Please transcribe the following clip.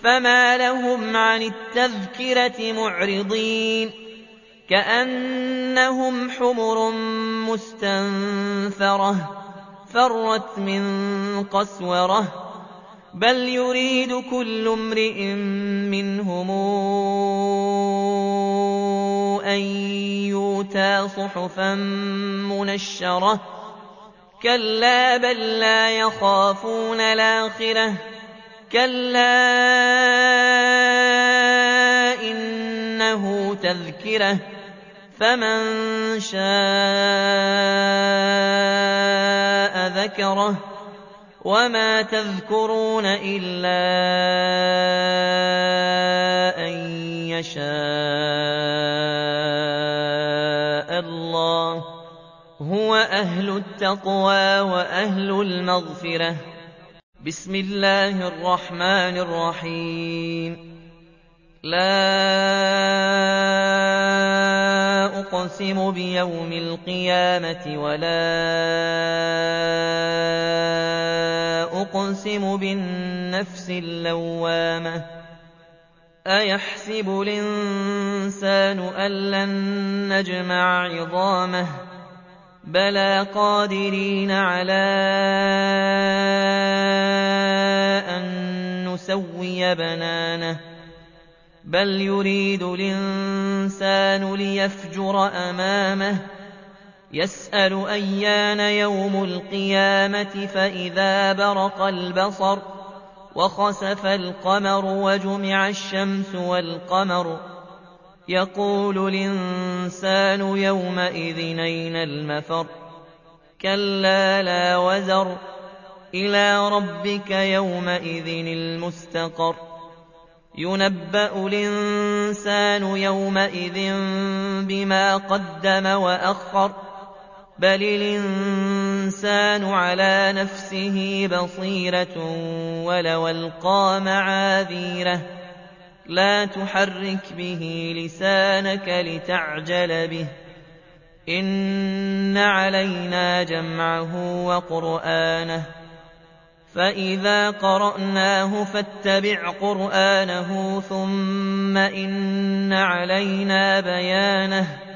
فما لهم عن التذكرة معرضين كأنهم حمر مستنفرة فرت من قسورة بل يريد كل امرئ منهم أن يؤتى صحفا منشرة كلا بل لا يخافون الآخرة كلا إنه تذكرة فمن شاء ذكره وما تذكرون إلا أن يشاء الله هو أهل التقوى وأهل المغفرة. بسم الله الرحمن الرحيم. لا أقسم بيوم القيامة ولا أقسم بالنفس اللوامة أيحسب الإنسان أن لن نجمع عظامه بلى قادرين على أن نسوي بنانه بل يريد الإنسان ليفجر أمامه يسأل أيان يوم القيامة فإذا برق البصر وخسف القمر وجمع الشمس والقمر يقول الإنسان يومئذ أين المفر كلا لا وزر إلى ربك يومئذ المستقر ينبأ الإنسان يومئذ بما قدم وأخر بل الإنسان على نفسه بصيرة ولو ألقى معاذيره لا تحرك به لسانك لتعجل به إن علينا جمعه وقرآنه فإذا قرأناه فاتبع قرآنه ثم إن علينا بيانه